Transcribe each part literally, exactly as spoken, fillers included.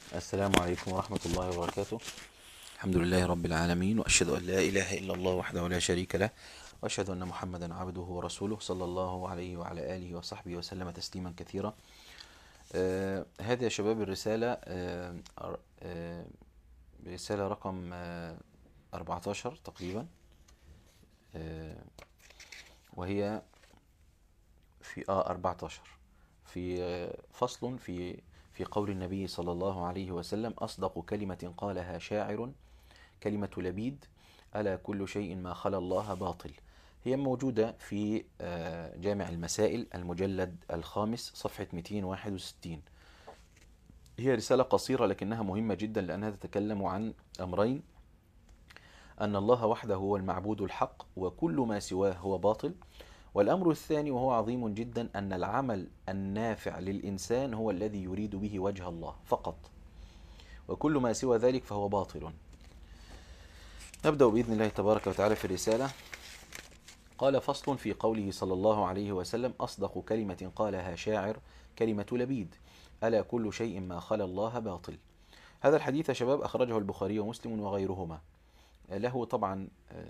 السلام عليكم ورحمة الله وبركاته. الحمد لله رب العالمين، وأشهد أن لا إله إلا الله وحده لا شريك له، وأشهد أن محمدا عبده ورسوله صلى الله عليه وعلى آله وصحبه وسلم تسليما كثيرا. آه هذه يا شباب الرسالة آه آه رسالة رقم آه أربعة عشر تقريبا، آه وهي في آه أربعة عشر في آه فصل في في قول النبي صلى الله عليه وسلم: أصدق كلمة قالها شاعر كلمة لبيد: ألا كل شيء ما خلا الله باطل. هي موجودة في جامع المسائل المجلد الخامس صفحة مئتين وواحد وستين. هي رسالة قصيرة لكنها مهمة جدا، لأنها تتكلم عن أمرين: أن الله وحده هو المعبود الحق وكل ما سواه هو باطل، والأمر الثاني وهو عظيم جدا: أن العمل النافع للإنسان هو الذي يريد به وجه الله فقط، وكل ما سوى ذلك فهو باطل. نبدأ بإذن الله تبارك وتعالى في الرسالة. قال: فصل في قوله صلى الله عليه وسلم: أصدق كلمة قالها شاعر كلمة لبيد: ألا كل شيء ما خلا الله باطل. هذا الحديث يا شباب أخرجه البخاري ومسلم وغيرهما. له طبعا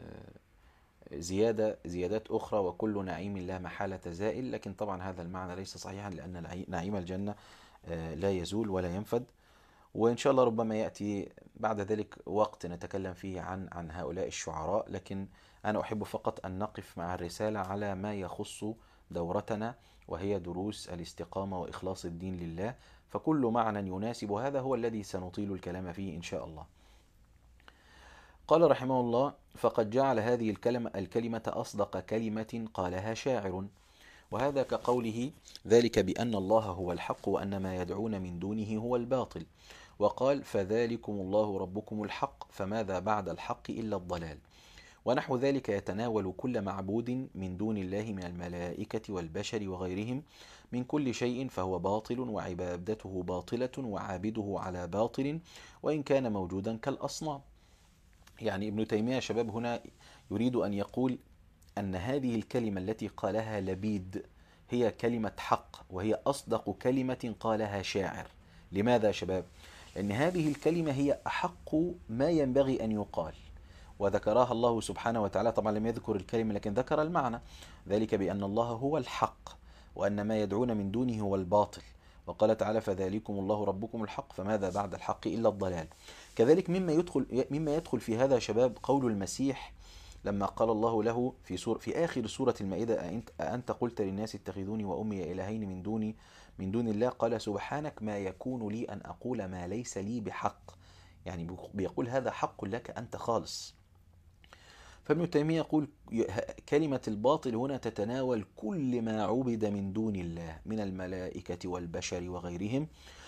زيادة زيادات أخرى: وكل نعيم لا محالة زائل، لكن طبعا هذا المعنى ليس صحيحا، لأن نعيم الجنة لا يزول ولا ينفد. وإن شاء الله ربما يأتي بعد ذلك وقت نتكلم فيه عن عن هؤلاء الشعراء، لكن أنا أحب فقط أن نقف مع الرسالة على ما يخص دورتنا، وهي دروس الاستقامة وإخلاص الدين لله، فكل معنى يناسب هذا هو الذي سنطيل الكلام فيه إن شاء الله. قال رحمه الله: فقد جعل هذه الكلمة الكلمة أصدق كلمة قالها شاعر، وهذا كقوله: ذلك بأن الله هو الحق وأن ما يدعون من دونه هو الباطل. وقال: فذلكم الله ربكم الحق فماذا بعد الحق إلا الضلال. ونحو ذلك يتناول كل معبود من دون الله من الملائكة والبشر وغيرهم من كل شيء فهو باطل، وعبادته باطلة، وعابده على باطل وإن كان موجودا كالأصنام. يعني ابن تيمية يا شباب هنا يريد أن يقول أن هذه الكلمة التي قالها لبيد هي كلمة حق، وهي أصدق كلمة قالها شاعر. لماذا يا شباب؟ لأن هذه الكلمة هي أحق ما ينبغي أن يقال، وذكرها الله سبحانه وتعالى. طبعا لم يذكر الكلمة لكن ذكر المعنى: ذلك بأن الله هو الحق وأن ما يدعون من دونه هو الباطل. وقال تعالى: فذلكم الله ربكم الحق فماذا بعد الحق إلا الضلال. كذلك مما يدخل مما يدخل في هذا يا شباب قول المسيح لما قال الله له في سور في آخر سورة المائدة: أأنت, أأنت قلت للناس اتخذوني وأمي إلهين من دوني من دون الله، قال: سبحانك ما يكون لي أن أقول ما ليس لي بحق. يعني بيقول هذا حق لك أنت خالص. فابن تيمية يقول كلمة الباطل هنا تتناول كل ما عبد من دون الله من الملائكة والبشر وغيرهم،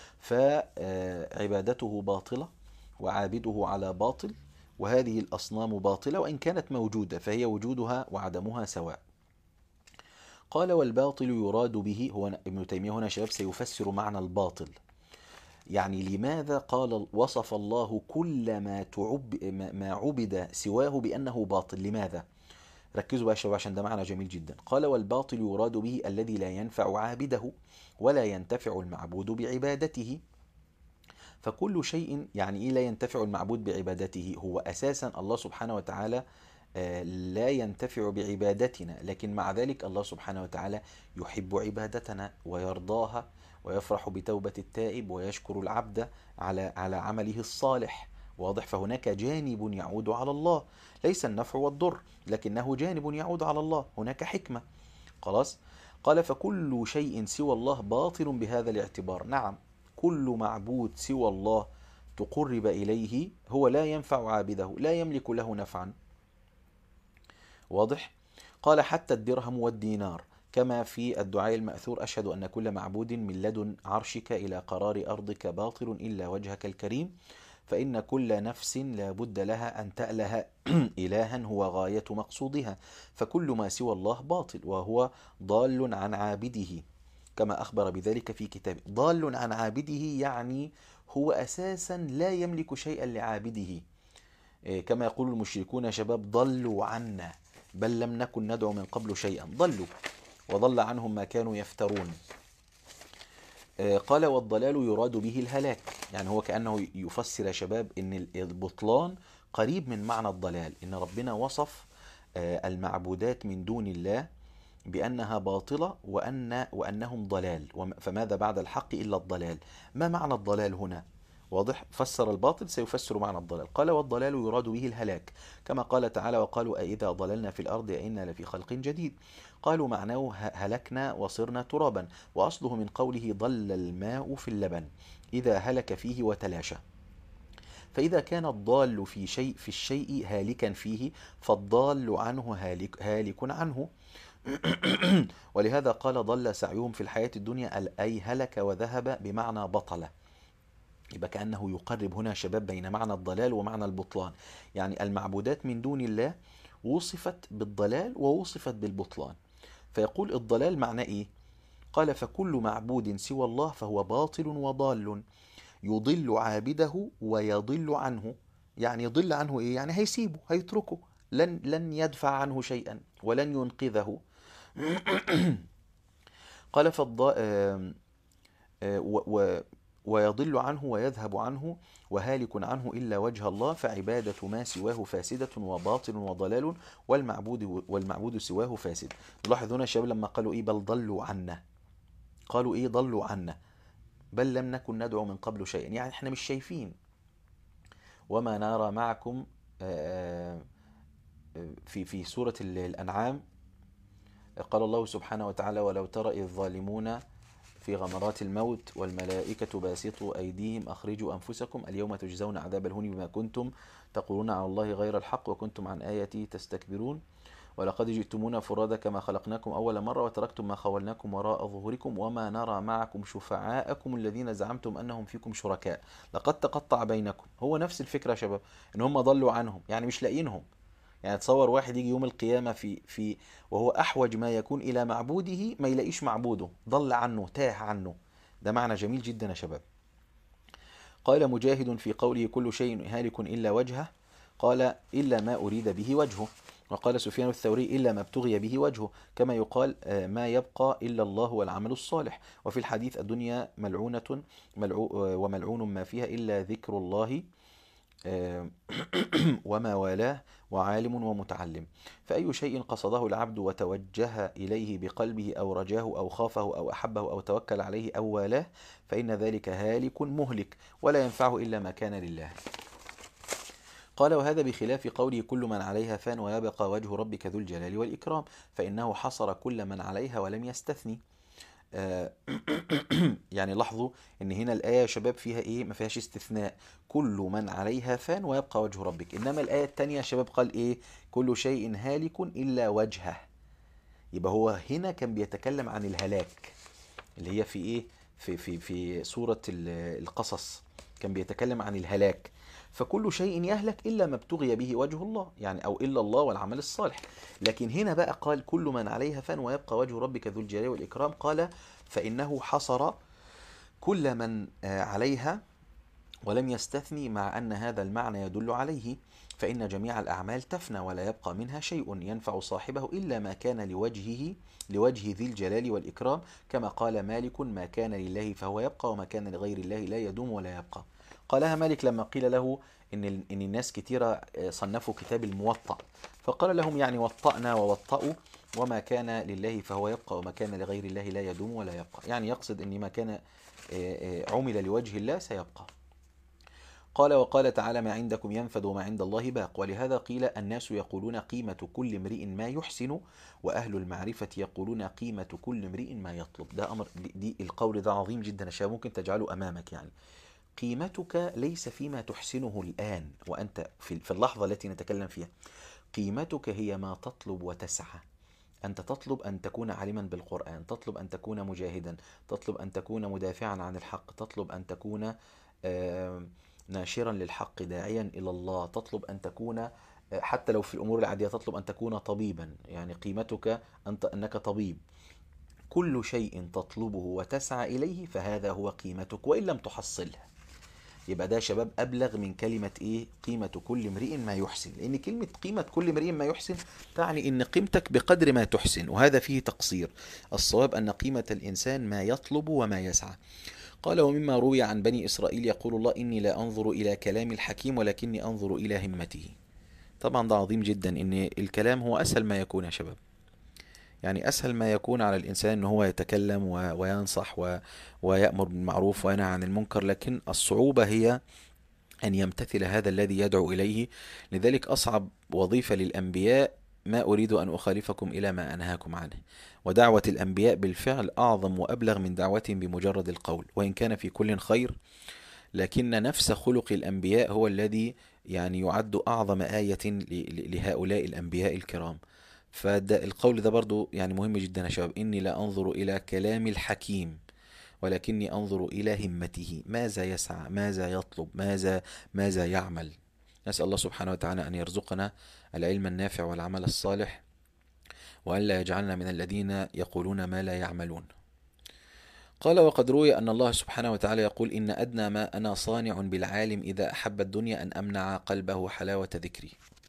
فعبادته باطلة وعابده على باطل، وهذه الأصنام باطلة وإن كانت موجودة فهي وجودها وعدمها سواء. قال: والباطل يراد به، هو ابن تيمية هنا شباب سيفسر معنى الباطل. يعني لماذا قال وصف الله كل ما تعب ما عبد سواه بأنه باطل؟ لماذا؟ ركزوا بقى شباب عشان ده معنى جميل جدا. قال: والباطل يراد به الذي لا ينفع عابده ولا ينتفع المعبود بعبادته. فكل شيء، يعني إيه لا ينتفع المعبود بعبادته؟ هو أساسا الله سبحانه وتعالى لا ينتفع بعبادتنا، لكن مع ذلك الله سبحانه وتعالى يحب عبادتنا ويرضاها ويفرح بتوبة التائب ويشكر العبد على على عمله الصالح. واضح؟ فهناك جانب يعود على الله، ليس النفع والضر، لكنه جانب يعود على الله، هناك حكمة. خلاص؟ قال: فكل شيء سوى الله باطل بهذا الاعتبار. نعم، كل معبود سوى الله تقرب إليه هو لا ينفع عابده، لا يملك له نفعا. واضح؟ قال: حتى الدرهم والدينار، كما في الدعاء المأثور: أشهد أن كل معبود من لدن عرشك إلى قرار أرضك باطل إلا وجهك الكريم، فإن كل نفس لا بد لها أن تأله إلها هو غاية مقصودها، فكل ما سوى الله باطل وهو ضال عن عابده، كما أخبر بذلك في كتابه. ضال عن عابده يعني هو أساسا لا يملك شيئا لعابده، كما يقول المشركون: شباب ضلوا عنا بل لم نكن ندعو من قبل شيئا. ضلوا وضل عنهم ما كانوا يفترون. آه، قال والضلال يراد به الهلاك. يعني هو كأنه يفسر يا شباب ان البطلان قريب من معنى الضلال، ان ربنا وصف آه، المعبودات من دون الله بأنها باطلة وأن وأنهم ضلال، وم- فماذا بعد الحق إلا الضلال. ما معنى الضلال هنا؟ واضح، فسر الباطل سيفسر معنى الضلال. قال والضلال يراد به الهلاك، كما قال تعالى وقالوا أإذا ضللنا في الأرض أإنا لفي خلق جديد. قالوا معناه ه- هلكنا وصرنا ترابا، وأصله من قوله ضل الماء في اللبن إذا هلك فيه وتلاشى. فإذا كان الضال في شيء في الشيء هالكا فيه، فالضال عنه هالك, هالك عنه. ولهذا قال ضل سعيهم في الحياة الدنيا، أي هلك وذهب بمعنى بطل. يبقى كأنه يقرب هنا شباب بين معنى الضلال ومعنى البطلان. يعني المعبودات من دون الله وصفت بالضلال ووصفت بالبطلان. فيقول الضلال معناه إيه؟ قال فكل معبود سوى الله فهو باطل وضال، يضل عابده ويضل عنه. يعني يضل عنه إيه؟ يعني هيسيبه، هيتركه، لن لن يدفع عنه شيئا ولن ينقذه. قال فالض... آم، آه، و... و... ويضل عنه ويذهب عنه وهالك عنه إلا وجه الله، فعبادة ما سواه فاسدة وباطل وضلال، والمعبود والمعبود سواه فاسد. نلاحظ هنا الشباب لما قالوا إيه بل ضلوا عنا، قالوا إيه ضلوا عنا، بل لم نكن ندعو من قبل شيئا، يعني إحنا مش شايفين. وما نرى معكم آه، آه، في في سورة الأنعام قال الله سبحانه وتعالى ولو ترى إذ الظالمون في غمرات الموت والملائكة باسطوا أيديهم أخرجوا أنفسكم اليوم تجزون عذاب الهون بما كنتم تقولون على الله غير الحق وكنتم عن آياتي تستكبرون ولقد جئتمونا فرادا كما خلقناكم أول مرة وتركتم ما خولناكم وراء ظهوركم وما نرى معكم شفعاءكم الذين زعمتم أنهم فيكم شركاء لقد تقطع بينكم. هو نفس الفكرة يا شباب، إن هم ضلوا عنهم، يعني مش لاقيينهم. يعني تصور واحد يجي يوم القيامة في في وهو أحوج ما يكون إلى معبوده ما يلاقيش معبوده، ضل عنه، تاه عنه. ده معنى جميل جدا يا شباب. قال مجاهد في قوله كل شيء هالك إلا وجهه، قال إلا ما أريد به وجهه. وقال سفيان الثوري إلا ما ابتغي به وجهه، كما يقال آه، ما يبقى إلا الله والعمل الصالح. وفي الحديث الدنيا ملعونة ملعو وملعون ما فيها إلا ذكر الله آه، وما والاه وعالم ومتعلم. فأي شيء قصده العبد وتوجه إليه بقلبه أو رجاه أو خافه أو أحبه أو توكل عليه أو والاه فإن ذلك هالك مهلك ولا ينفعه إلا ما كان لله. قال وهذا بخلاف قوله كل من عليها فان ويبقى وجه ربك ذو الجلال والإكرام، فإنه حصر كل من عليها ولم يستثني. آه، يعني لاحظوا ان هنا الايه يا شباب فيها ايه؟ ما فيهاش استثناء، كل من عليها فان ويبقى وجه ربك. انما الايه الثانيه يا شباب قال ايه؟ كل شيء هالك الا وجهه. يبقى هو هنا كان بيتكلم عن الهلاك اللي هي في ايه؟ في في في سوره القصص كان بيتكلم عن الهلاك. فكل شيء يهلك الا ما ابتغي به وجه الله، يعني او الا الله والعمل الصالح. لكن هنا بقى قال كل من عليها فان ويبقى وجه ربك ذو الجلال والاكرام، قال فانه حصر كل من عليها ولم يستثني، مع أن هذا المعنى يدل عليه، فإن جميع الأعمال تفنى ولا يبقى منها شيء ينفع صاحبه إلا ما كان لوجهه لوجه ذي الجلال والإكرام، كما قال مالك ما كان لله فهو يبقى وما كان لغير الله لا يدوم ولا يبقى. قالها مالك لما قيل له إن إن الناس كثيرة صنفوا كتاب الموطأ، فقال لهم يعني وطأنا ووطأوا وما كان لله فهو يبقى وما كان لغير الله لا يدوم ولا يبقى، يعني يقصد أن ما كان عمل لوجه الله سيبقى. قال وقال تعالى ما عندكم ينفد وما عند الله باق. ولهذا قيل الناس يقولون قيمة كل امرئ ما يحسن، وأهل المعرفة يقولون قيمة كل امرئ ما يطلب. ده أمر، دي القول ده عظيم جدا يا شباب، ممكن تجعله أمامك. يعني قيمتك ليس فيما تحسنه الآن وأنت في اللحظة التي نتكلم فيها، قيمتك هي ما تطلب وتسعى. أنت تطلب أن تكون عالما بالقرآن، تطلب أن تكون مجاهدا، تطلب أن تكون مدافعا عن الحق، تطلب أن تكون ناشرا للحق داعيا إلى الله، تطلب أن تكون حتى لو في الأمور العادية تطلب أن تكون طبيبا، يعني قيمتك أنت أنك طبيب. كل شيء تطلبه وتسعى إليه فهذا هو قيمتك وإن لم تحصله. يبقى ده يا شباب أبلغ من كلمة إيه؟ قيمة كل امرئ ما يحسن، لأن كلمة قيمة كل امرئ ما يحسن تعني إن قيمتك بقدر ما تحسن، وهذا فيه تقصير. الصواب أن قيمة الإنسان ما يطلب وما يسعى. قال: ومما روي عن بني إسرائيل يقول الله: إني لا أنظر إلى كلام الحكيم ولكني أنظر إلى همته. طبعا ده عظيم جدا، إن الكلام هو أسهل ما يكون يا شباب. يعني أسهل ما يكون على الإنسان أنه هو يتكلم و- وينصح و- ويأمر بالمعروف وينهى عن المنكر، لكن الصعوبة هي أن يمتثل هذا الذي يدعو إليه. لذلك أصعب وظيفة للأنبياء: ما أريد أن أخالفكم إلى ما أنهاكم عنه. ودعوة الأنبياء بالفعل أعظم وأبلغ من دعوتهم بمجرد القول، وإن كان في كل خير، لكن نفس خلق الأنبياء هو الذي يعني يعد أعظم آية ل- ل- لهؤلاء الأنبياء الكرام. فده القول ده برضو يعني مهم جدا يا شباب: إني لا أنظر إلى كلام الحكيم ولكني أنظر إلى همته، ماذا يسعى، ماذا يطلب، ماذا ماذا يعمل. نسأل الله سبحانه وتعالى أن يرزقنا العلم النافع والعمل الصالح، وأن لا يجعلنا من الذين يقولون ما لا يعملون. قال: وقد روي أن الله سبحانه وتعالى يقول: إن أدنى ما أنا صانع بالعالم إذا أحب الدنيا أن أمنع قلبه حلاوة ذكري.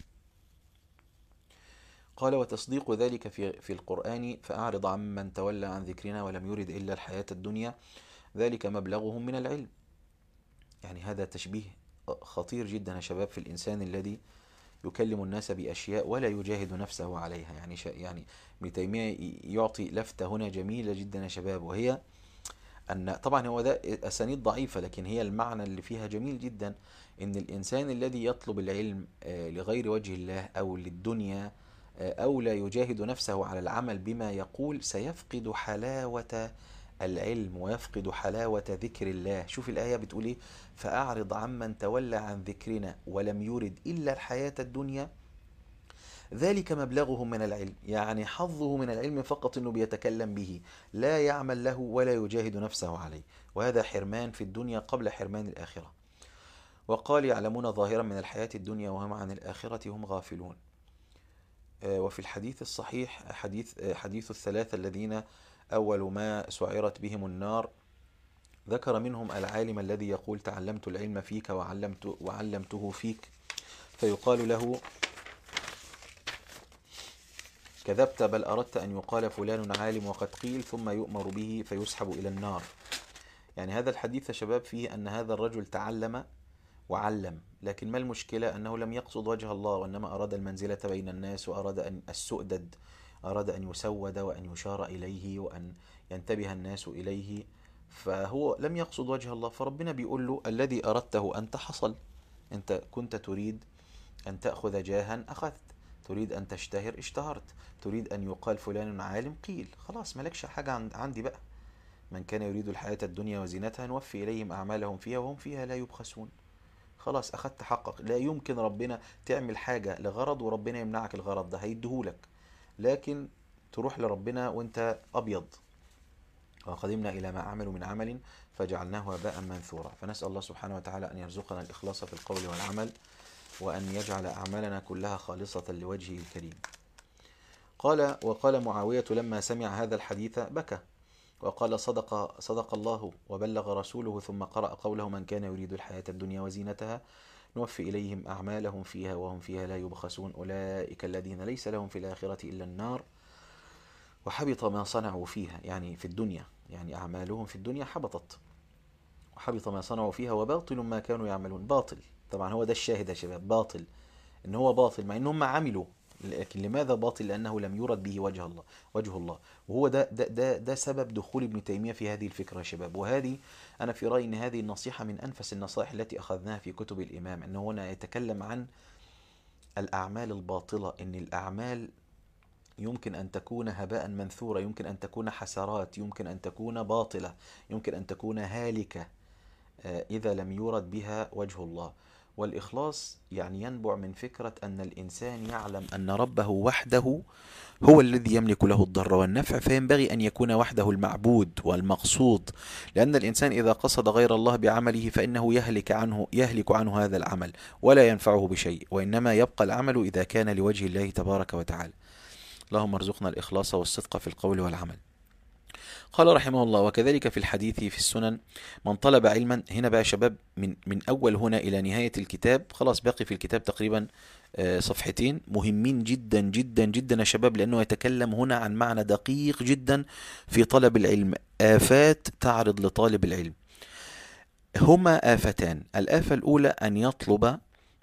قال: وتصديق ذلك في في القرآن: فأعرض عمن تولى عن ذكرنا ولم يرد إلا الحياة الدنيا ذلك مبلغهم من العلم. يعني هذا تشبيه خطير جدا يا شباب في الإنسان الذي يكلم الناس بأشياء ولا يجاهد نفسه عليها. يعني شا يعني ابن تيمية يعطي لفتة هنا جميلة جدا يا شباب، وهي أن طبعا هو ده أسانيد ضعيفة، لكن هي المعنى اللي فيها جميل جدا: إن الإنسان الذي يطلب العلم آه، لغير وجه الله أو للدنيا، آه، أو لا يجاهد نفسه على العمل بما يقول، سيفقد حلاوة العلم ويفقد حلاوة ذكر الله. شوف الآية بتقول إيه: فأعرض عمن تولى عن ذكرنا ولم يرد إلا الحياة الدنيا ذلك مبلغهم من العلم. يعني حظه من العلم فقط أنه بيتكلم به، لا يعمل له ولا يجاهد نفسه عليه، وهذا حرمان في الدنيا قبل حرمان الآخرة. وقال: يعلمون ظاهرا من الحياة الدنيا وهم عن الآخرة هم غافلون. آه، وفي الحديث الصحيح حديث آه، حديث الثلاثة الذين أول ما سعرت بهم النار، ذكر منهم العالم الذي يقول: تعلمت العلم فيك وعلمت وعلمته فيك، فيقال له: كذبت، بل أردت أن يقال فلان عالم وقد قيل، ثم يؤمر به فيسحب إلى النار. يعني هذا الحديث يا شباب فيه أن هذا الرجل تعلم وعلم، لكن ما المشكلة؟ أنه لم يقصد وجه الله، وإنما أراد المنزلة بين الناس، وأراد أن السؤدد، أراد أن يسود وأن يشار إليه وأن ينتبه الناس إليه، فهو لم يقصد وجه الله. فربنا بيقول له: الذي أردته أنت حصل. أنت كنت تريد أن تأخذ جاها، أخذت. تريد أن تشتهر، اشتهرت. تريد أن يقال فلان عالم، قيل. خلاص ملكش حاجة عندي بقى. من كان يريد الحياة الدنيا وزينتها نوفي إليهم أعمالهم فيها وهم فيها لا يبخسون. خلاص أخذت حقك. لا يمكن ربنا تعمل حاجة لغرض وربنا يمنعك الغرض ده، هيديهولك، لكن تروح لربنا وانت أبيض. وقدمنا إلى ما عملوا من عمل فجعلناه هباء منثورا. فنسأل الله سبحانه وتعالى أن يرزقنا الإخلاص في القول والعمل، وأن يجعل أعمالنا كلها خالصة لوجهه الكريم. قال: وقال معاوية لما سمع هذا الحديث بكى وقال: صدق صدق الله وبلغ رسوله، ثم قرأ قوله: من كان يريد الحياة الدنيا وزينتها نوفي إليهم أعمالهم فيها وهم فيها لا يبخسون، أولئك الذين ليس لهم في الآخرة إلا النار وحبط ما صنعوا فيها. يعني في الدنيا، يعني أعمالهم في الدنيا حبطت، وحبط ما صنعوا فيها وباطل ما كانوا يعملون. باطل، طبعا هو ده الشاهد يا شباب، باطل، ان هو باطل مع انهم عملوا، لكن لماذا باطل؟ لانه لم يرد به وجه الله وجه الله وهو ده ده ده, ده سبب دخول ابن تيمية في هذه الفكرة يا شباب. وهذه انا في رأيي ان هذه النصيحة من انفس النصائح التي اخذناها في كتب الامام، انه هنا يتكلم عن الاعمال الباطلة، ان الاعمال يمكن أن تكون هباء منثورة، يمكن أن تكون حسرات، يمكن أن تكون باطلة، يمكن أن تكون هالكة إذا لم يرد بها وجه الله. والإخلاص يعني ينبع من فكرة أن الإنسان يعلم أن ربه وحده هو الذي يملك له الضر والنفع، فينبغي أن يكون وحده المعبود والمقصود، لأن الإنسان إذا قصد غير الله بعمله فإنه يهلك عنه يهلك عنه هذا العمل ولا ينفعه بشيء، وإنما يبقى العمل إذا كان لوجه الله تبارك وتعالى. اللهم ارزقنا الإخلاص والصدق في القول والعمل. قال رحمه الله: وكذلك في الحديث في السنن من طلب علما. هنا بقى يا شباب، من من أول هنا إلى نهاية الكتاب، خلاص باقي في الكتاب تقريبا آه، صفحتين مهمين جدا جدا جدا يا شباب، لأنه يتكلم هنا عن معنى دقيق جدا في طلب العلم. آفات تعرض لطالب العلم، هما آفتان. الآفة الأولى أن يطلب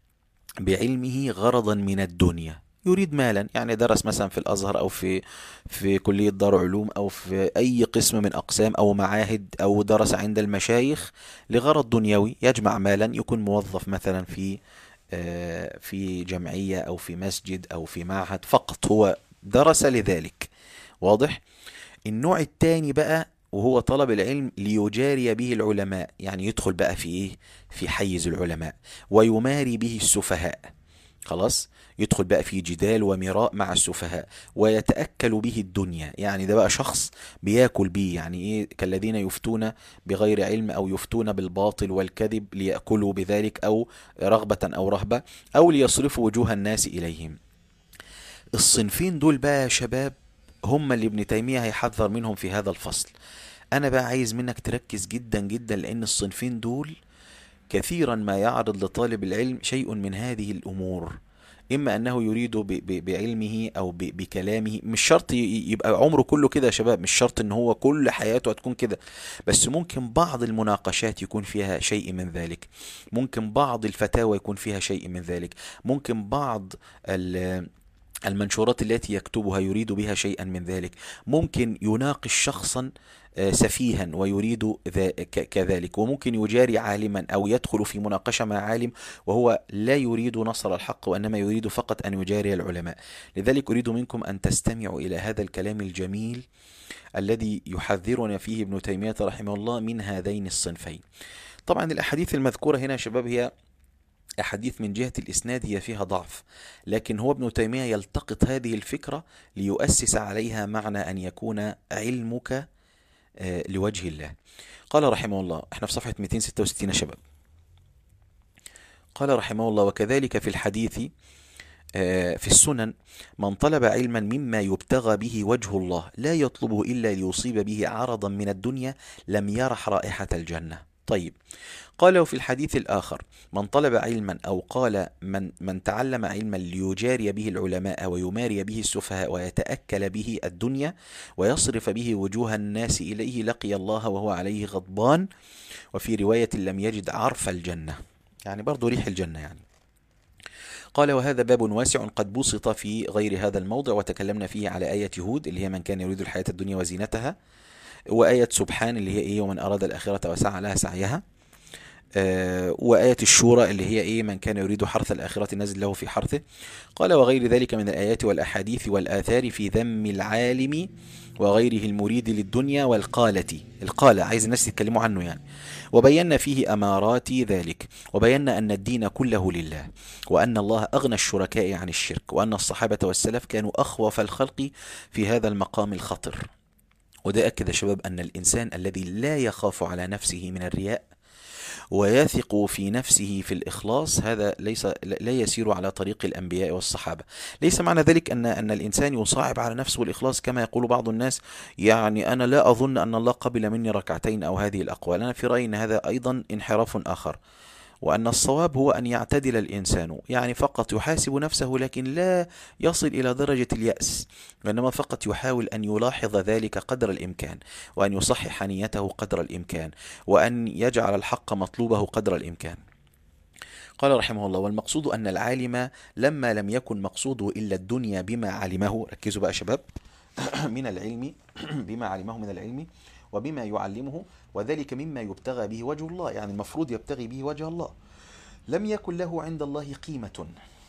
بعلمه غرضا من الدنيا، يريد مالا، يعني درس مثلا في الأزهر أو في في كلية دار علوم أو في أي قسم من أقسام أو معاهد، أو درس عند المشايخ لغرض دنيوي، يجمع مالا، يكون موظف مثلا في آه، في جمعية أو في مسجد أو في معهد، فقط هو درس لذلك. واضح؟ النوع الثاني بقى وهو طلب العلم ليجاري به العلماء، يعني يدخل بقى في ايه، في حيز العلماء، ويماري به السفهاء. خلاص، يدخل بقى في جدال ومراء مع السفهاء، ويتأكل به الدنيا، يعني ده بقى شخص بياكل بيه، يعني ايه، كالذين يفتون بغير علم او يفتون بالباطل والكذب ليأكلوا بذلك، او رغبة او رهبة، او ليصرفوا وجوه الناس اليهم. الصنفين دول بقى يا شباب هم اللي ابن تيمية هيحذر منهم في هذا الفصل. انا بقى عايز منك تركز جدا جدا، لان الصنفين دول كثيرا ما يعرض لطالب العلم شيء من هذه الامور، اما انه يريد ب- ب- بعلمه او ب- بكلامه. مش شرط ي- يبقى عمره كله كده يا شباب، مش شرط ان هو كل حياته هتكون كده، بس ممكن بعض المناقشات يكون فيها شيء من ذلك، ممكن بعض الفتاوى يكون فيها شيء من ذلك، ممكن بعض ال المنشورات التي يكتبها يريد بها شيئا من ذلك، ممكن يناقش شخصا آه، سفيها ويريد ذا- ك- كذلك، وممكن يجاري عالما أو يدخل في مناقشة مع عالم وهو لا يريد نصر الحق، وإنما يريد فقط أن يجاري العلماء. لذلك أريد منكم أن تستمعوا إلى هذا الكلام الجميل الذي يحذرنا فيه ابن تيمية رحمه الله من هذين الصنفين. طبعا الأحاديث المذكورة هنا يا شباب هي أحاديث من جهة الإسناد هي فيها ضعف، لكن هو ابن تيمية يلتقط هذه الفكرة ليؤسس عليها معنى أن يكون علمك آه، لوجه الله. قال رحمه الله، احنا في صفحة مئتين وستة وستين يا شباب. قال رحمه الله: وكذلك في الحديث آه، في السنن من طلب علما مما يبتغى به وجه الله لا يطلبه إلا ليصيب به عرضا من الدنيا لم يرح رائحة الجنة. طيب، قال في الحديث الآخر: من طلب علما، أو قال من من تعلم علما ليجاري به العلماء ويماري به السفهاء ويتأكل به الدنيا ويصرف به وجوه الناس إليه لقي الله وهو عليه غضبان، وفي رواية لم يجد عرف الجنة، يعني برضو ريح الجنة يعني. قال: وهذا باب واسع قد بسط في غير هذا الموضع، وتكلمنا فيه على آية هود اللي هي من كان يريد الحياة الدنيا وزينتها، وآية سبحان اللي هي إيه، ومن أراد الآخرة وسعى لها سعيها، آه، وآية الشورى اللي هي إيه، من كان يريد حرث الآخرة نزل له في حرثه. قال: وغير ذلك من الآيات والأحاديث والآثار في ذم العالم وغيره المريد للدنيا والقالة. القالة عايز الناس يتكلموا عنه يعني. وبينا فيه أمارات ذلك، وبينا أن الدين كله لله، وأن الله أغنى الشركاء عن الشرك، وأن الصحابة والسلف كانوا أخوف الخلق في هذا المقام الخطر. وده أكد يا شباب أن الإنسان الذي لا يخاف على نفسه من الرياء ويثق في نفسه في الإخلاص، هذا ليس لا يسير على طريق الأنبياء والصحابة. ليس معنى ذلك أن أن الإنسان يصعب على نفسه الإخلاص كما يقول بعض الناس، يعني أنا لا أظن أن الله قبل مني ركعتين أو هذه الأقوال. أنا في رأيي أن هذا أيضا انحراف آخر، وأن الصواب هو أن يعتدل الإنسان، يعني فقط يحاسب نفسه لكن لا يصل إلى درجة اليأس، وإنما فقط يحاول أن يلاحظ ذلك قدر الإمكان، وأن يصحح نيته قدر الإمكان، وأن يجعل الحق مطلوبه قدر الإمكان. قال رحمه الله: والمقصود أن العالم لما لم يكن مقصوده إلا الدنيا بما علمه، ركزوا بقى شباب، من العلم بما علمه من العلم وبما يعلمه، وذلك مما يبتغى به وجه الله، يعني المفروض يبتغي به وجه الله، لم يكن له عند الله قيمة،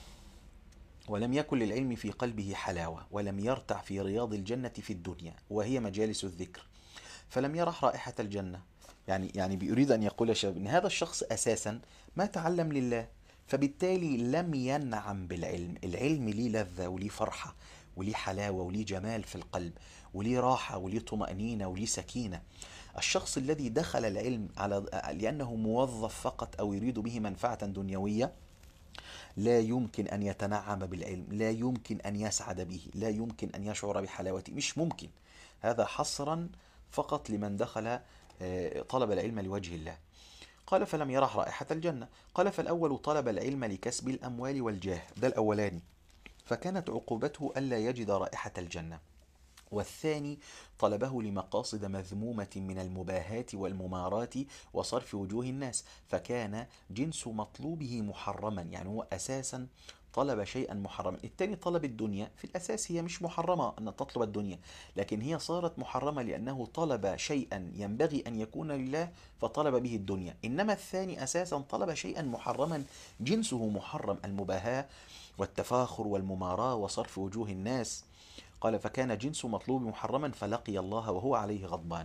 ولم يكن للعلم في قلبه حلاوة، ولم يرتع في رياض الجنة في الدنيا وهي مجالس الذكر، فلم يرح رائحة الجنة. يعني يعني بيريد أن يقول يا شباب إن هذا الشخص أساسا ما تعلم لله، فبالتالي لم ينعم بالعلم. العلم ليه لذة وليه فرحة وليه حلاوة وليه جمال في القلب وليه راحة وليه طمأنينة وليه سكينة. الشخص الذي دخل العلم على لأنه موظف فقط أو يريد به منفعة دنيوية لا يمكن أن يتنعم بالعلم، لا يمكن أن يسعد به، لا يمكن أن يشعر بحلاوته، مش ممكن. هذا حصرا فقط لمن دخل طلب العلم لوجه الله. قال فلم يرح رائحة الجنة. قال فالأول طلب العلم لكسب الأموال والجاه، ده الأولاني، فكانت عقوبته ألا يجد رائحة الجنة. والثاني طلبه لمقاصد مذمومة من المباهاة والممارات وصرف وجوه الناس، فكان جنس مطلوبه محرما، يعني هو أساسا طلب شيئا محرما. الثاني طلب الدنيا، في الأساس هي مش محرمة أن تطلب الدنيا، لكن هي صارت محرمة لأنه طلب شيئا ينبغي أن يكون لله فطلب به الدنيا. إنما الثاني أساسا طلب شيئا محرما جنسه محرم، المباهاة والتفاخر والمماراة وصرف وجوه الناس. قال فكان جنس مطلوب محرما فلقي الله وهو عليه غضبان.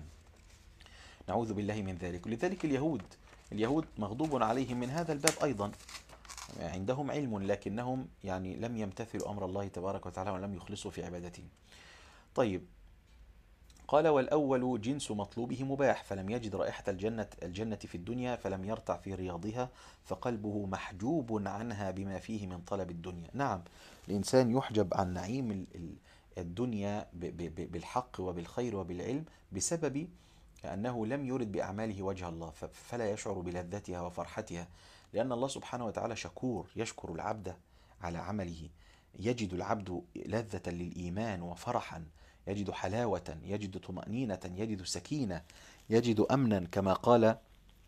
نعوذ بالله من ذلك. لذلك اليهود اليهود مغضوب عليهم من هذا الباب أيضا، عندهم علم لكنهم يعني لم يمتثلوا أمر الله تبارك وتعالى ولم يخلصوا في عبادته. طيب، قال والأول جنس مطلوبه مباح، فلم يجد رائحة الجنة الجنة في الدنيا فلم يرتع في رياضها، فقلبه محجوب عنها بما فيه من طلب الدنيا. نعم، الإنسان يحجب عن نعيم الدنيا بالحق وبالخير وبالعلم بسبب أنه لم يرد بأعماله وجه الله، فلا يشعر بلذتها وفرحتها، لأن الله سبحانه وتعالى شكور، يشكر العبد على عمله. يجد العبد لذة للإيمان وفرحا، يجد حلاوة، يجد طمأنينة، يجد سكينة، يجد أمنا، كما قال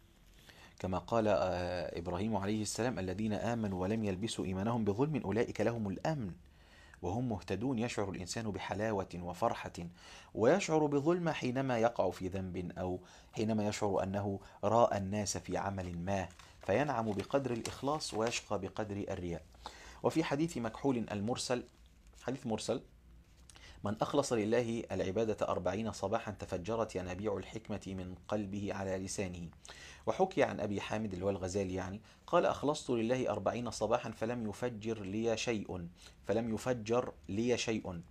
كما قال إبراهيم عليه السلام: الذين آمنوا ولم يلبسوا إيمانهم بظلم أولئك لهم الأمن وهم مهتدون. يشعر الإنسان بحلاوة وفرحة، ويشعر بظلم حينما يقع في ذنب، أو حينما يشعر أنه راى الناس في عمل ما، فينعم بقدر الإخلاص ويشقى بقدر الرياء. وفي حديث مكحول المرسل، حديث مرسل: من أخلص لله العبادة أربعين صباحا تفجرت ينابيع الحكمة من قلبه على لسانه. وحكي عن أبي حامد اللي هو الغزالي يعني قال: أخلصت لله أربعين صباحا فلم يفجر لي شيء فلم يفجر لي شيء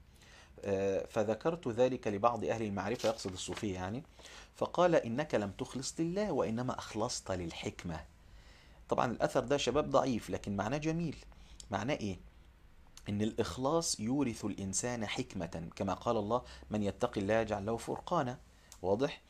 فذكرت ذلك لبعض أهل المعرفة، يقصد الصوفية يعني، فقال: إنك لم تخلص لله وإنما أخلصت للحكمة. طبعا الأثر ده شباب ضعيف، لكن معناه جميل. معناه إيه؟ إن الإخلاص يورث الإنسان حكمة، كما قال الله: من يتق الله يجعل له فرقانا. واضح؟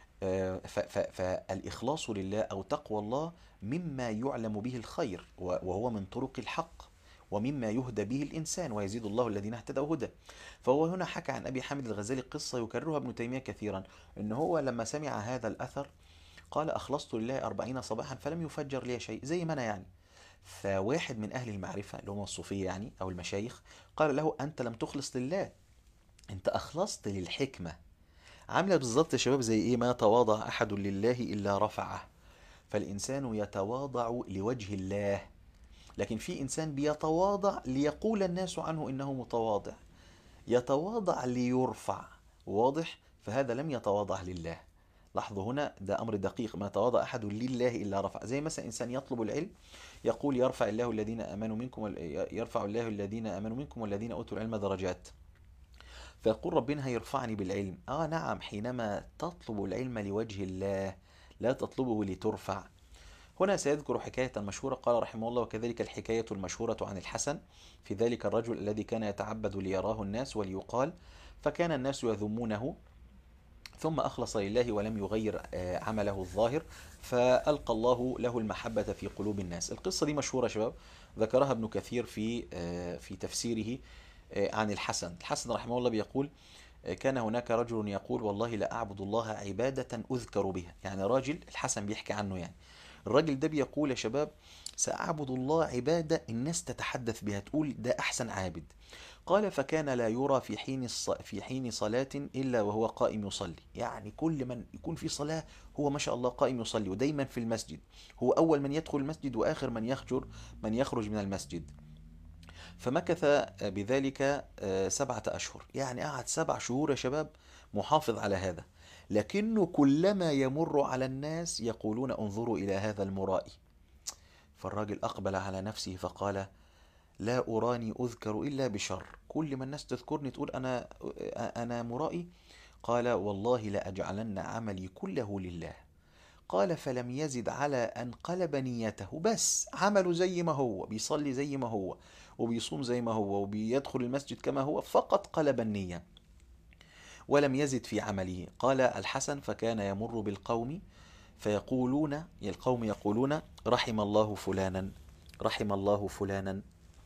فالإخلاص لله أو تقوى الله مما يعلم به الخير، وهو من طرق الحق، ومما يهدى به الإنسان، ويزيد الله الذين اهتدوا هدى. فهو هنا حكى عن أبي حامد الغزالي قصة يكررها ابن تيمية كثيرا، إن هو لما سمع هذا الأثر قال: أخلصت لله أربعين صباحا فلم يفجر لي شيء، زي ما أنا يعني. فواحد من أهل المعرفة اللي هم الصوفية يعني أو المشايخ قال له: أنت لم تخلص لله، أنت أخلصت للحكمة. عاملة بالظبط يا شباب زي إيه؟ ما تواضع أحد لله إلا رفعه. فالإنسان يتواضع لوجه الله، لكن في إنسان بيتواضع ليقول الناس عنه إنه متواضع، يتواضع ليرفع. واضح؟ فهذا لم يتواضع لله. لاحظوا هنا ده أمر دقيق: ما تواضع أحد لله إلا رفع. زي مثلا إنسان يطلب العلم يقول: يرفع الله الذين آمنوا منكم يرفع الله الذين آمنوا منكم والذين أوتوا العلم درجات. فيقول ربنا هيرفعني بالعلم. آه نعم، حينما تطلب العلم لوجه الله، لا تطلبه لترفع. هنا سيذكر حكاية مشهورة قال رحمه الله: وكذلك الحكاية المشهورة عن الحسن في ذلك الرجل الذي كان يتعبد ليراه الناس وليقال، فكان الناس يذمونه، ثم أخلص لله ولم يغير عمله الظاهر، فألقى الله له المحبة في قلوب الناس. القصة دي مشهورة شباب، ذكرها ابن كثير في في تفسيره عن الحسن. الحسن رحمه الله بيقول: كان هناك رجل يقول: والله لا أعبد الله عبادة أذكر بها. يعني راجل، الحسن بيحكي عنه يعني، الراجل ده بيقول يا شباب: سأعبد الله عبادة الناس تتحدث بها، تقول ده أحسن عابد. قال: فكان لا يرى في حين في حين صلاة إلا وهو قائم يصلي. يعني كل من يكون في صلاة هو ما شاء الله قائم يصلي، ودايما في المسجد، هو أول من يدخل المسجد وآخر من يخرج من يخرج من المسجد. فمكث بذلك سبعة أشهر، يعني قعد سبع شهور يا شباب محافظ على هذا، لكنه كلما يمر على الناس يقولون: انظروا إلى هذا المرائي. فالراجل أقبل على نفسه فقال: لا أراني أذكر إلا بشر، كل ما الناس تذكرني تقول أنا أنا مرائي. قال: والله لأجعلن عملي كله لله. قال: فلم يزد على أن قلب نيته، بس عمله زي ما هو، بيصلي زي ما هو، وبيصوم زي ما هو، وبيدخل المسجد كما هو، فقط قلب النية. ولم يزد في عمله. قال الحسن: فكان يمر بالقوم فيقولون، القوم يقولون: رحم الله فلانا، رحم الله فلانا.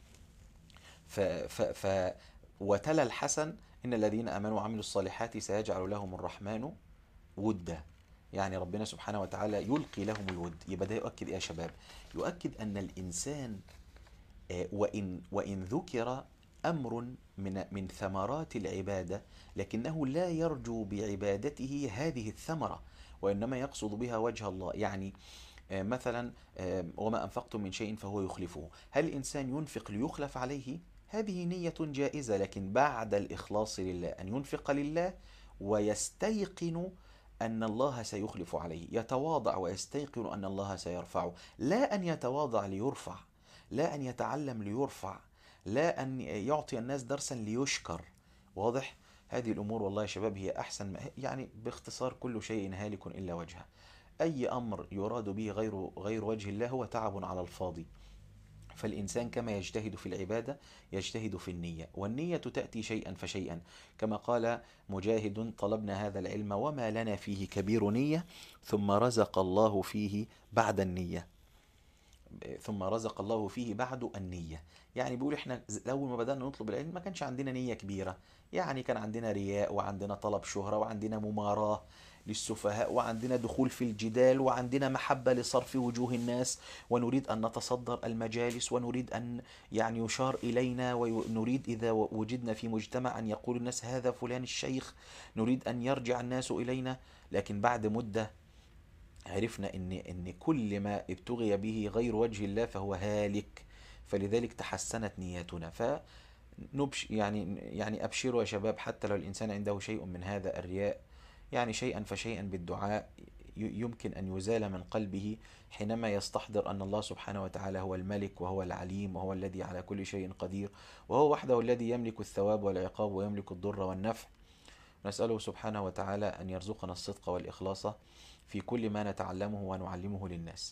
ف ف ف وتلا الحسن: إن الذين آمنوا وعملوا الصالحات سيجعل لهم الرحمن ودا. يعني ربنا سبحانه وتعالى يلقي لهم الود. يبقى ده يؤكد إيه يا شباب؟ يؤكد أن الإنسان آه، وإن وإن ذكر أمر من من ثمرات العبادة، لكنه لا يرجو بعبادته هذه الثمرة، وإنما يقصد بها وجه الله. يعني آه، مثلا آه، وما أنفقتم من شيء فهو يخلفه. هل الإنسان ينفق ليخلف عليه؟ هذه نية جائزة، لكن بعد الإخلاص لله، أن ينفق لله ويستيقن أن الله سيخلف عليه، يتواضع ويستيقن أن الله سيرفعه، لا أن يتواضع ليرفع، لا أن يتعلم ليرفع، لا أن يعطي الناس درسا ليشكر. واضح؟ هذه الأمور والله يا شباب هي أحسن ما يعني باختصار: كل شيء هالك إلا وجهه. أي أمر يراد به غير غير وجه الله هو تعب على الفاضي. فالإنسان كما يجتهد في العبادة يجتهد في النية، والنية تأتي شيئا فشيئا. كما قال مجاهد: طلبنا هذا العلم وما لنا فيه كبير نية، ثم رزق الله فيه بعد النية، ثم رزق الله فيه بعد النية. يعني بيقول احنا اول ما بدأنا نطلب العلم ما كانش عندنا نية كبيرة، يعني كان عندنا رياء، وعندنا طلب شهرة، وعندنا مماراة للسفهاء، وعندنا دخول في الجدال، وعندنا محبة لصرف وجوه الناس، ونريد أن نتصدر المجالس، ونريد أن يعني يشار إلينا، ونريد إذا وجدنا في مجتمع أن يقول الناس: هذا فلان الشيخ، نريد أن يرجع الناس إلينا. لكن بعد مدة عرفنا ان ان كل ما ابتغي به غير وجه الله فهو هالك، فلذلك تحسنت نياتنا. فنبش يعني يعني ابشروا يا شباب، حتى لو الانسان عنده شيء من هذا الرياء، يعني شيئا فشيئا بالدعاء يمكن ان يزال من قلبه، حينما يستحضر ان الله سبحانه وتعالى هو الملك، وهو العليم، وهو الذي على كل شيء قدير، وهو وحده الذي يملك الثواب والعقاب، ويملك الضر والنفع. نسأله سبحانه وتعالى أن يرزقنا الصدق والإخلاص في كل ما نتعلمه ونعلمه للناس.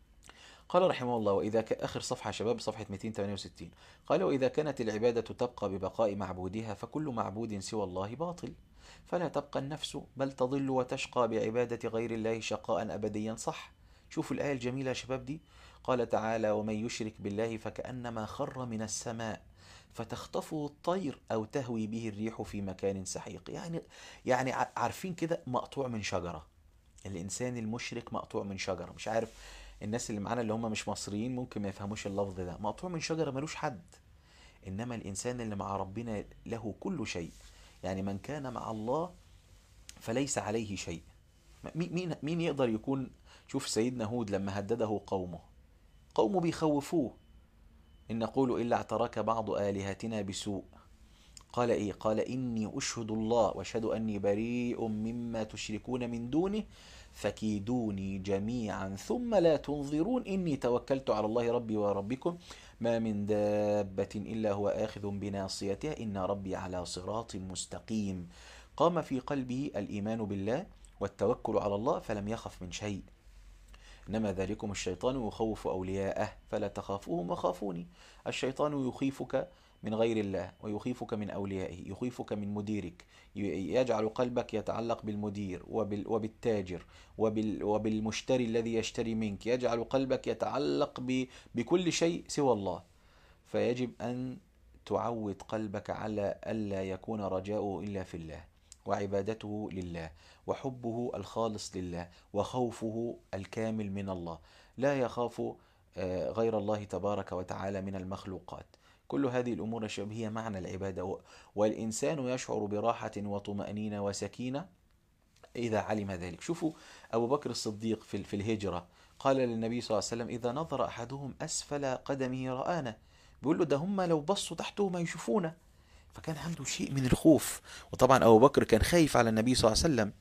قال رحمه الله: وإذا ك... آخر صفحة شباب، صفحة مئتين وثمانية وستين. قال: وإذا كانت العبادة تبقى ببقاء معبودها، فكل معبود سوى الله باطل، فلا تبقى النفس، بل تضل وتشقى بعبادة غير الله شقاء أبديا. صح؟ شوفوا الآية الجميلة يا شباب دي. قال تعالى: ومن يشرك بالله فكأنما خر من السماء فتخطفه الطير أو تهوي به الريح في مكان سحيق. يعني يعني عارفين كده، مقطوع من شجرة. الإنسان المشرك مقطوع من شجرة. مش عارف الناس اللي معانا اللي هم مش مصريين ممكن ما يفهموش اللفظ ده. مقطوع من شجرة ملوش حد. إنما الإنسان اللي مع ربنا له كل شيء. يعني من كان مع الله فليس عليه شيء. مين مين يقدر يكون؟ شوف سيدنا هود لما هدده قومه، قومه بيخوفوه: إن نقول إلا اعتراك بعض آلهتنا بسوء. قال إيه؟ قال: إني أشهد الله وأشهد أني بريء مما تشركون من دونه فكيدوني جميعا ثم لا تنظرون إني توكلت على الله ربي وربكم ما من دابة إلا هو آخذ بناصيتها إن ربي على صراط مستقيم. قام في قلبه الإيمان بالله والتوكل على الله، فلم يخف من شيء. إنما ذلكم الشيطان يخوف أولياءه فلا تخافوهم وخافوني. الشيطان يخيفك من غير الله، ويخيفك من أوليائه، يخيفك من مديرك، يجعل قلبك يتعلق بالمدير وبال وبالتاجر وبال وبالمشتري الذي يشتري منك، يجعل قلبك يتعلق ب بكل شيء سوى الله. فيجب أن تعود قلبك على ألا يكون رجاؤه إلا في الله، وعبادته لله، وحبه الخالص لله، وخوفه الكامل من الله. لا يخاف غير الله تبارك وتعالى من المخلوقات. كل هذه الأمور هي معنى العبادة. والإنسان يشعر براحة وطمأنينة وسكينة إذا علم ذلك. شوفوا أبو بكر الصديق في في الهجرة قال للنبي صلى الله عليه وسلم: إذا نظر أحدهم أسفل قدمه رآنا. بيقول له: ده هم لو بصوا تحته ما يشوفونا. فكان عنده شيء من الخوف. وطبعا أبو بكر كان خايف على النبي صلى الله عليه وسلم.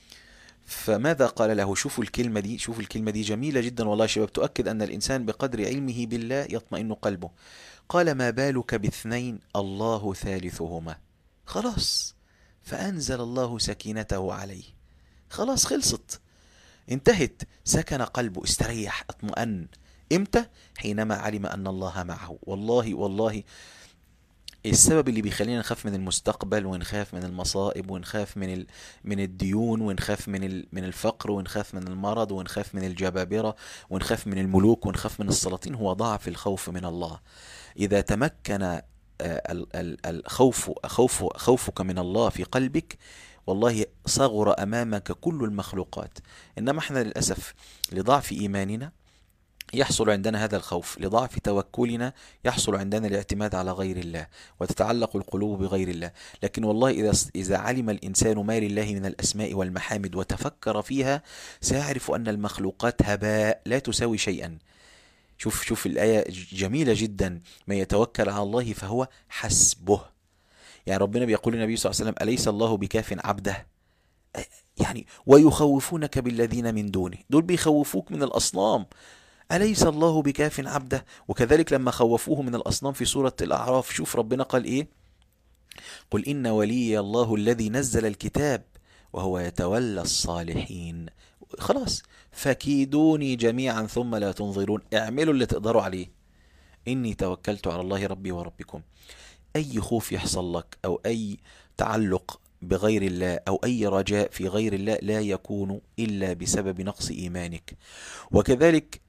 فماذا قال له؟ شوفوا الكلمة دي، شوفوا الكلمة دي جميلة جدا والله يا شباب، تؤكد أن الإنسان بقدر علمه بالله يطمئن قلبه. قال: ما بالك باثنين الله ثالثهما. خلاص، فأنزل الله سكينته عليه. خلاص، خلصت، انتهت. سكن قلبه، استريح، اطمأن. امتى؟ حينما علم أن الله معه. والله والله السبب اللي بيخلينا نخاف من المستقبل، ونخاف من المصائب، ونخاف من ال... من الديون، ونخاف من ال... من الفقر، ونخاف من المرض، ونخاف من الجبابرة، ونخاف من الملوك، ونخاف من السلاطين، هو ضعف الخوف من الله. إذا تمكن آه، ال- ال- الخوف خوف خوفك من الله في قلبك، والله صغر أمامك كل المخلوقات. إنما احنا للأسف لضعف إيماننا يحصل عندنا هذا الخوف، لضعف توكلنا يحصل عندنا الاعتماد على غير الله، وتتعلق القلوب بغير الله. لكن والله إذا إذا علم الإنسان ما لله من الأسماء والمحامد وتفكر فيها، سيعرف أن المخلوقات هباء لا تساوي شيئا. شوف شوف الآية جميلة جدا: من يتوكل على الله فهو حسبه. يعني ربنا بيقول للنبي صلى الله عليه وسلم: أليس الله بكاف عبده؟ يعني ويخوفونك بالذين من دونه، دول بيخوفوك من الأصنام. أليس الله بكاف عبده؟ وكذلك لما خوفوه من الأصنام في سورة الأعراف، شوف ربنا قال إيه: قل إن ولي الله الذي نزل الكتاب وهو يتولى الصالحين. خلاص، فكيدوني جميعا ثم لا تنظرون، اعملوا اللي تقدروا عليه، إني توكلت على الله ربي وربكم. أي خوف يحصل لك، أو أي تعلق بغير الله، أو أي رجاء في غير الله، لا يكون إلا بسبب نقص إيمانك. وكذلك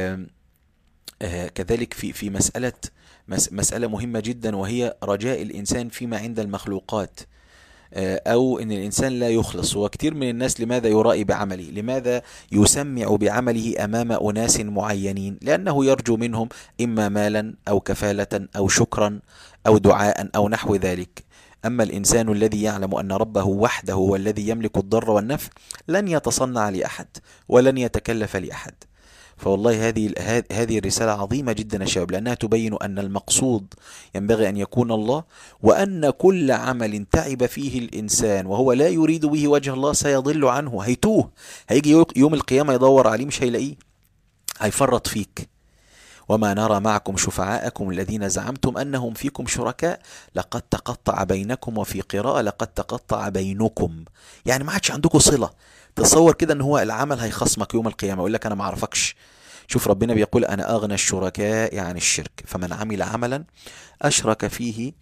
آه كذلك في في مسألة مس مسألة مهمة جدا، وهي رجاء الإنسان فيما عند المخلوقات، آه أو أن الإنسان لا يخلص. وكثير من الناس لماذا يرائي بعمله؟ لماذا يسمع بعمله أمام أناس معينين؟ لأنه يرجو منهم إما مالا أو كفالة أو شكرا أو دعاء أو نحو ذلك. أما الإنسان الذي يعلم أن ربه وحده هو الذي يملك الضر والنفع، لن يتصنع لأحد ولن يتكلف لأحد. فوالله هذه هذه الرسالة عظيمة جدا يا شباب، لأنها تبين أن المقصود ينبغي أن يكون الله، وأن كل عمل تعب فيه الإنسان وهو لا يريد به وجه الله سيضل عنه، هيتوه، هيجي يوم القيامة يدور عليه مش هيلاقيه، هيفرط فيك. وما نرى معكم شفعاءكم الذين زعمتم أنهم فيكم شركاء لقد تقطع بينكم، وفي قراءة لقد تقطع بينكم، يعني ما عادش عندكم صلة. تصور كده ان هو العمل هيخصمك يوم القيامة، يقول لك انا ما اعرفكش. شوف ربنا بيقول: انا اغنى الشركاء عن الشرك، فمن عمل عملا اشرك فيه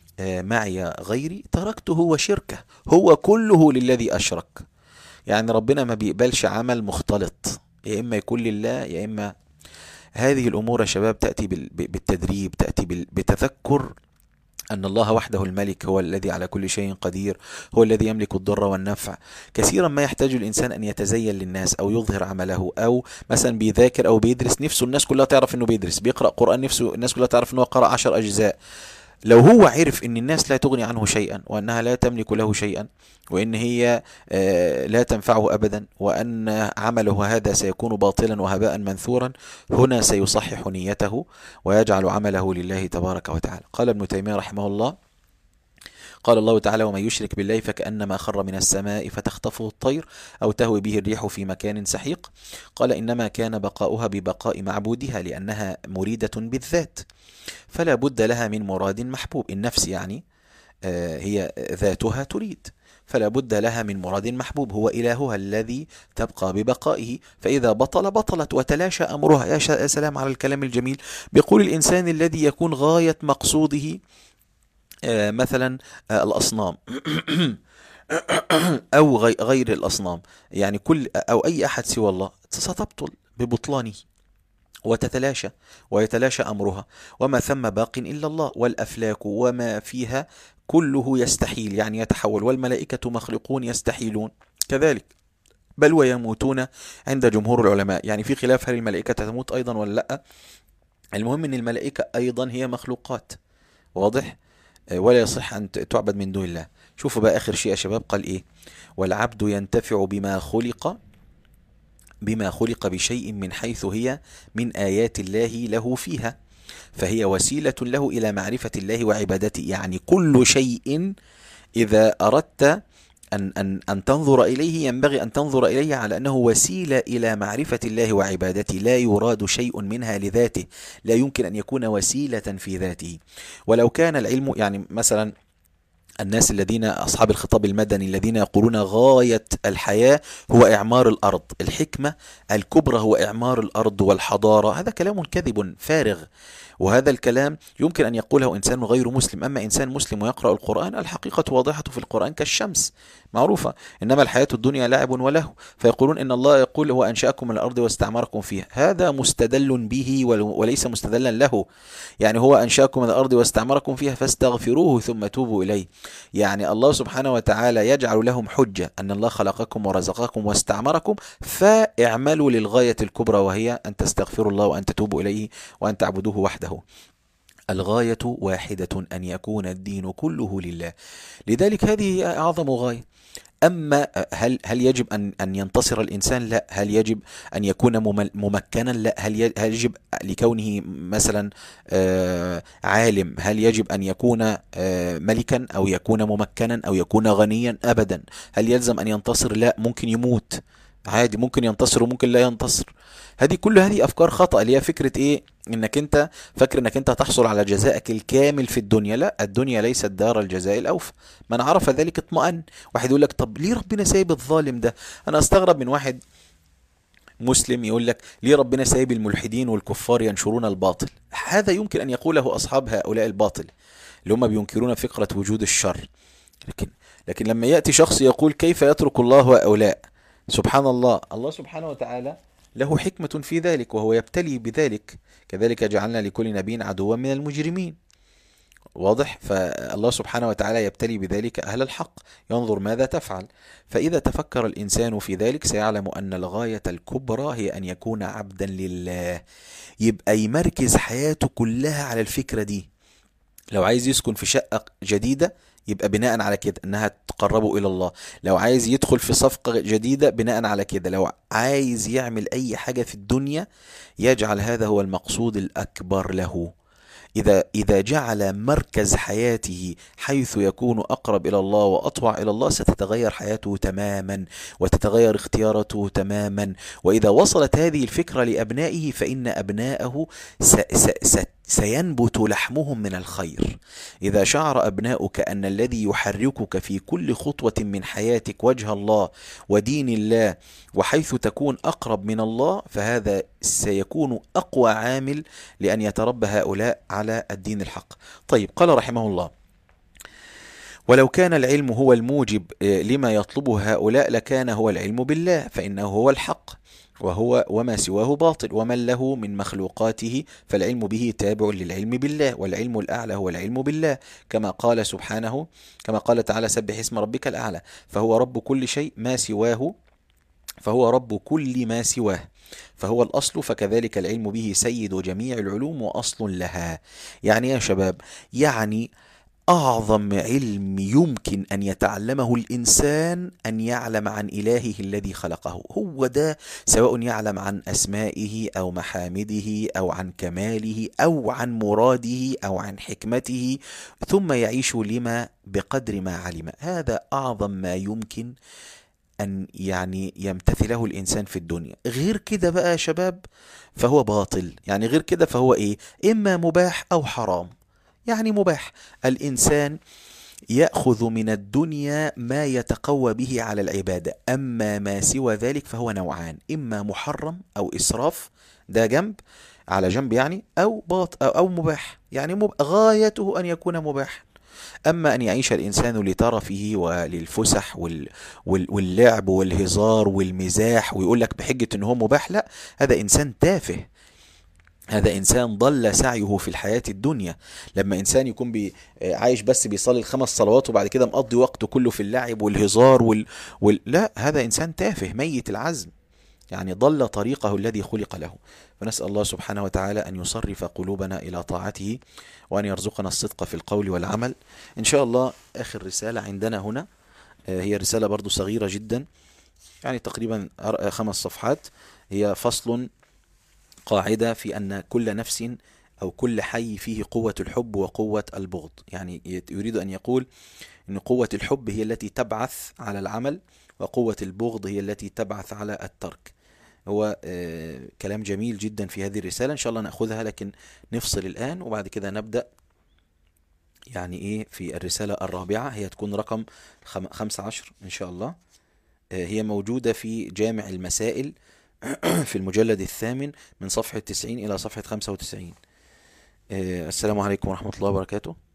معي غيري تركته وشركه، هو كله للذي اشرك. يعني ربنا ما بيقبلش عمل مختلط، يا اما يكون لله يا اما. هذه الامور يا شباب تأتي بالتدريب، تأتي بتذكر أن الله وحده الملك هو الذي على كل شيء قدير، هو الذي يملك الضر والنفع. كثيرا ما يحتاج الإنسان أن يتزين للناس أو يظهر عمله، أو مثلا بيذاكر أو بيدرس، نفسه الناس كلها تعرف أنه بيدرس، بيقرأ قرآن نفسه الناس كلها تعرف أنه قرأ عشر أجزاء. لو هو عرف أن الناس لا تغني عنه شيئا، وأنها لا تملك له شيئا، وأن هي لا تنفعه أبدا، وأن عمله هذا سيكون باطلا وهباء منثورا، هنا سيصحح نيته ويجعل عمله لله تبارك وتعالى. قال ابن تيمية رحمه الله: قال الله تعالى: ومن يشرك بالله فكأنما خر من السماء فتخطفه الطير أو تهوي به الريح في مكان سحيق. قال: إنما كان بقاؤها ببقاء معبودها، لأنها مريدة بالذات، فلا بد لها من مراد محبوب. النفس يعني هي ذاتها تريد، فلا بد لها من مراد محبوب هو إلهها الذي تبقى ببقائه، فإذا بطل بطلت وتلاشى أمرها. يا سلام على الكلام الجميل. بيقول الإنسان الذي يكون غاية مقصوده مثلا الأصنام أو غير الأصنام، يعني كل أو أي أحد سوى الله، ستبطل ببطلانه وتتلاشى ويتلاشى أمرها، وما ثم باق إلا الله، والأفلاك وما فيها كله يستحيل، يعني يتحول، والملائكة مخلوقون يستحيلون كذلك، بل ويموتون عند جمهور العلماء. يعني في خلاف هل الملائكة تموت أيضا ولا لا. المهم أن الملائكة أيضا هي مخلوقات، واضح، ولا يصح أن تعبد من دون الله. شوفوا بقى آخر شيء يا شباب، قال إيه: والعبد ينتفع بما خلق بما خلق بشيء من حيث هي من آيات الله له فيها، فهي وسيلة له إلى معرفة الله وعبادته. يعني كل شيء إذا أردت أن, أن, أن تنظر إليه ينبغي أن تنظر إليه على أنه وسيلة إلى معرفة الله وعبادته، لا يراد شيء منها لذاته، لا يمكن أن يكون وسيلة في ذاته. ولو كان العلم، يعني مثلا الناس الذين أصحاب الخطاب المدني الذين يقولون غاية الحياة هو إعمار الأرض، الحكمة الكبرى هو إعمار الأرض والحضارة، هذا كلام كذب فارغ. وهذا الكلام يمكن أن يقوله إنسان غير مسلم، أما إنسان مسلم ويقرأ القرآن الحقيقة واضحة في القرآن كالشمس معروفة، إنما الحياة الدنيا لعب وله، فيقولون إن الله يقول هو أنشأكم من الأرض واستعمركم فيها، هذا مستدل به وليس مستدلا له. يعني هو أنشأكم من الأرض واستعمركم فيها فاستغفروه ثم توبوا إليه، يعني الله سبحانه وتعالى يجعل لهم حجة أن الله خلقكم ورزقكم واستعمركم، فاعملوا للغاية الكبرى وهي أن تستغفروا الله وأن تتوبوا إليه وأن تعبدوه وحده. الغاية واحدة، أن يكون الدين كله لله، لذلك هذه أعظم غاية. أما هل هل يجب أن أن ينتصر الإنسان؟ لا. هل يجب أن يكون ممكنا؟ لا. هل هل يجب لكونه مثلا عالم هل يجب أن يكون ملكا أو يكون ممكنا أو يكون غنيا؟ أبدا. هل يلزم أن ينتصر؟ لا، ممكن يموت عادي، ممكن ينتصر وممكن لا ينتصر. هذه كل هذه أفكار خطأ، اللي هي فكرة إيه؟ إنك أنت فاكر إنك أنت هتحصل على جزائك الكامل في الدنيا. لا، الدنيا ليست دار الجزاء الأوفى، من عرف ذلك اطمأن. واحد يقول لك طب ليه ربنا سايب الظالم ده؟ أنا أستغرب من واحد مسلم يقول لك ليه ربنا سايب الملحدين والكفار ينشرون الباطل؟ هذا يمكن أن يقوله أصحاب هؤلاء الباطل اللي هم بينكرون فكرة وجود الشر، لكن لكن لما يأتي شخص يقول كيف يترك الله هؤلاء؟ سبحان الله، الله سبحانه وتعالى له حكمة في ذلك وهو يبتلي بذلك، كذلك جعلنا لكل نبي عدوا من المجرمين. واضح؟ فالله سبحانه وتعالى يبتلي بذلك أهل الحق، ينظر ماذا تفعل. فإذا تفكر الإنسان في ذلك سيعلم أن الغاية الكبرى هي أن يكون عبدا لله، يبقى يمركز حياته كلها على الفكرة دي. لو عايز يسكن في شقة جديدة يبقى بناء على كده انها تقربه الى الله، لو عايز يدخل في صفقة جديدة بناء على كده، لو عايز يعمل اي حاجة في الدنيا يجعل هذا هو المقصود الاكبر له. إذا إذا جعل مركز حياته حيث يكون أقرب إلى الله وأطوع إلى الله ستتغير حياته تماما وتتغير اختياراته تماما. وإذا وصلت هذه الفكرة لأبنائه فإن أبناءه س س س سينبت لحمهم من الخير. إذا شعر أبناؤك أن الذي يحركك في كل خطوة من حياتك وجه الله ودين الله وحيث تكون أقرب من الله، فهذا سيكون أقوى عامل لأن يتربى هؤلاء على الدين الحق. طيب، قال رحمه الله: ولو كان العلم هو الموجب لما يطلبه هؤلاء لكان هو العلم بالله، فإنه هو الحق وهو وما سواه باطل، ومن له من مخلوقاته فالعلم به تابع للعلم بالله، والعلم الأعلى هو العلم بالله، كما قال سبحانه كما قال تعالى: سبح اسم ربك الأعلى، فهو رب كل شيء ما سواه فهو رب كل ما سواه، فهو الأصل، فكذلك العلم به سيد جميع العلوم وأصل لها. يعني يا شباب، يعني أعظم علم يمكن أن يتعلمه الإنسان أن يعلم عن إلهه الذي خلقه، هو ده، سواء يعلم عن أسمائه أو محامده أو عن كماله أو عن مراده أو عن حكمته، ثم يعيش لما بقدر ما علم. هذا أعظم ما يمكن أن يعني يمتثله الإنسان في الدنيا. غير كده بقى يا شباب فهو باطل، يعني غير كده فهو إيه؟ إما مباح أو حرام. يعني مباح، الإنسان يأخذ من الدنيا ما يتقوى به على العبادة، أما ما سوى ذلك فهو نوعان: إما محرم أو إسراف، ده جنب على جنب يعني، أو باط أو, أو مباح، يعني مب... غايته أن يكون مباح. أما أن يعيش الإنسان لترفه وللفسح وال... وال... واللعب والهزار والمزاح ويقول لك بحجة أنه مباح، لا، هذا إنسان تافه، هذا إنسان ضل سعيه في الحياة الدنيا. لما إنسان يكون بي عايش بس بيصلي الخمس صلوات وبعد كده مقضي وقته كله في اللعب والهزار وال... وال... لا، هذا إنسان تافه ميت العزم، يعني ضل طريقه الذي خلق له. فنسأل الله سبحانه وتعالى أن يصرف قلوبنا إلى طاعته وأن يرزقنا الصدق في القول والعمل. إن شاء الله آخر رسالة عندنا هنا هي رسالة برضو صغيرة جدا، يعني تقريبا خمس صفحات، هي فصل قاعدة في أن كل نفس أو كل حي فيه قوة الحب وقوة البغض. يعني يريد أن يقول أن قوة الحب هي التي تبعث على العمل، وقوة البغض هي التي تبعث على الترك. هو آه كلام جميل جدا في هذه الرسالة، إن شاء الله نأخذها، لكن نفصل الآن وبعد كده نبدأ يعني ايه في الرسالة الرابعة، هي تكون رقم خم- خمسة عشر ان شاء الله. آه، هي موجودة في جامع المسائل في المجلد الثامن من صفحة تسعين إلى صفحة خمسة وتسعين. آه، السلام عليكم ورحمة الله وبركاته.